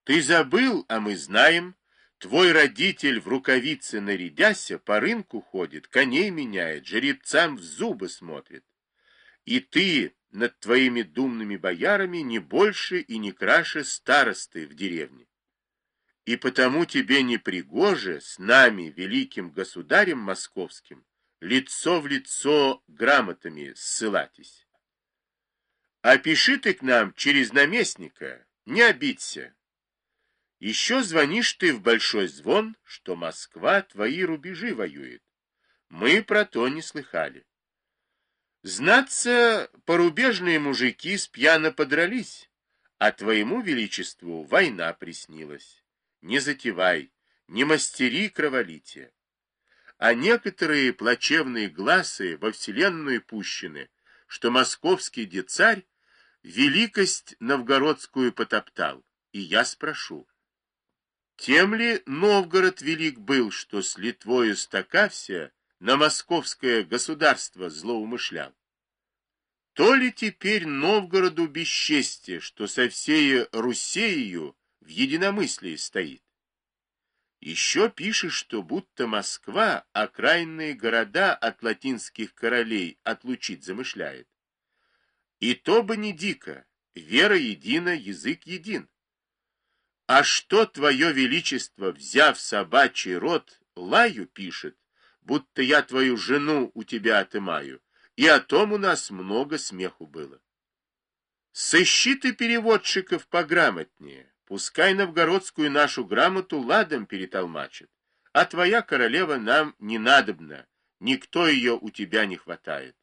Ты забыл, а мы знаем, твой родитель в рукавице нарядяся по рынку ходит, коней меняет, жеребцам в зубы смотрит. И ты над твоими думными боярами не больше и не краше старосты в деревне. И потому тебе не пригоже с нами, великим государем московским, лицо в лицо грамотами ссылатись. А пиши ты к нам через наместника, не обидься. Еще звонишь ты в большой звон, что Москва твои рубежи воюет. Мы про то не слыхали. Знаться, порубежные мужики спьяно подрались, а твоему величеству война приснилась. Не затевай, не мастери кроволития. А некоторые плачевные гласы во вселенную пущены, что московский децарь великость новгородскую потоптал. И я спрошу, тем ли Новгород велик был, что с Литвою стакався, на московское государство злоумышлял? То ли теперь Новгороду бесчестие, что со всей Русею в единомыслии стоит? Еще пишет, что будто Москва окраинные города от латинских королей отлучить замышляет. И то бы не дико, вера едина, язык един. А что твое величество, взяв собачий род, лаю пишет, будто я твою жену у тебя отымаю, и о том у нас много смеху было. Сыщи ты переводчиков пограмотнее, пускай новгородскую нашу грамоту ладом перетолмачит, а твоя королева нам не надобна, никто ее у тебя не хватает.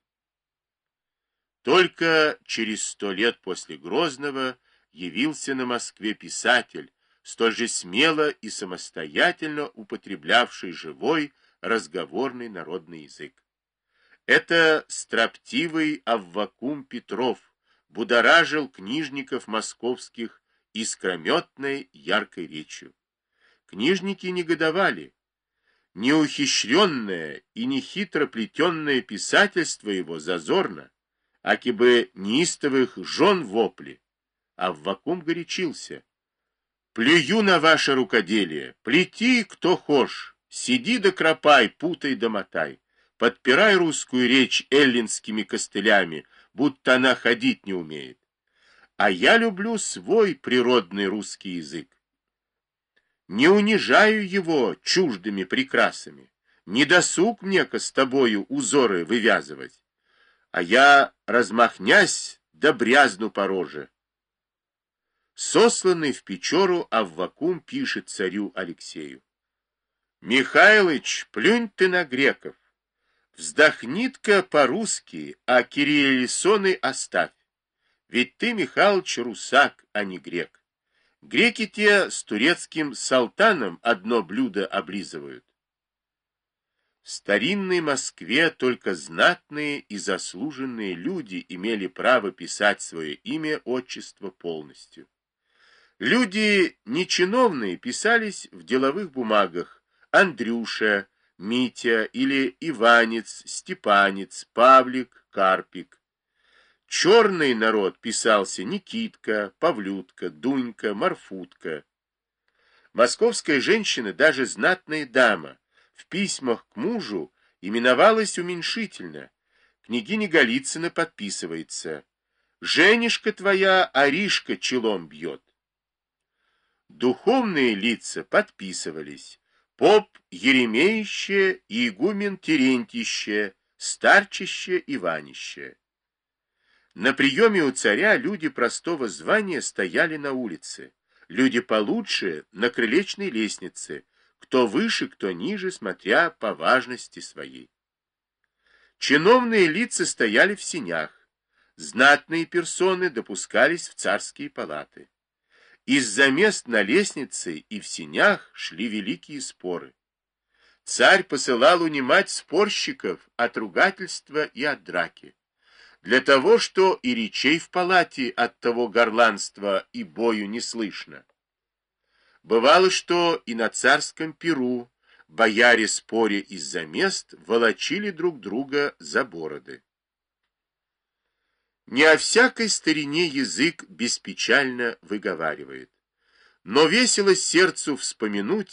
Только через 100 лет после Грозного явился на Москве писатель, столь же смело и самостоятельно употреблявший живой разговорный народный язык. Это строптивый Аввакум Петров будоражил книжников московских искрометной яркой речью. Книжники негодовали. Неухищренное и нехитро плетенное писательство его зазорно, аки бы неистовых жен вопли. Аввакум горячился. Плюю на ваше рукоделие, плети, кто хошь, сиди да кропай, путай да мотай, подпирай русскую речь эллинскими костылями, будто она ходить не умеет. А я люблю свой природный русский язык. Не унижаю его чуждыми прикрасами, не досуг мне-ка с тобою узоры вывязывать, а я, размахнясь, да брязну по роже. Сосланный в Печору Аввакум пишет царю Алексею. «Михайлыч, плюнь ты на греков, вздохнит-ка по-русски, а кириллисоны оставь. Ведь ты, Михайлыч, русак, а не грек. Греки те с турецким салтаном одно блюдо облизывают». В старинной Москве только знатные и заслуженные люди имели право писать свое имя, отчество полностью. Люди нечиновные писались в деловых бумагах Андрюша, Митя или Иванец, Степанец, Павлик, Карпик. Черный народ писался Никитка, Павлютка, Дунька, Марфутка. Московская женщина, даже знатная дама, в письмах к мужу именовалась уменьшительно. Княгиня Голицына подписывается: «Женишка твоя Аришка челом бьет». Духовные лица подписывались: поп Еремеище и игумен Терентище, старчище Иванище. На приеме у царя люди простого звания стояли на улице, люди получше на крылечной лестнице, кто выше, кто ниже, смотря по важности своей. Чиновные лица стояли в сенях, знатные персоны допускались в царские палаты. Из-за мест на лестнице и в сенях шли великие споры. Царь посылал унимать спорщиков от ругательства и от драки, для того, что и речей в палате от того горланства и бою не слышно. Бывало, что и на царском пиру бояре, споря из-за мест, волочили друг друга за бороды. Не о всякой старине язык беспечально выговаривает. Но весело сердцу вспомянуть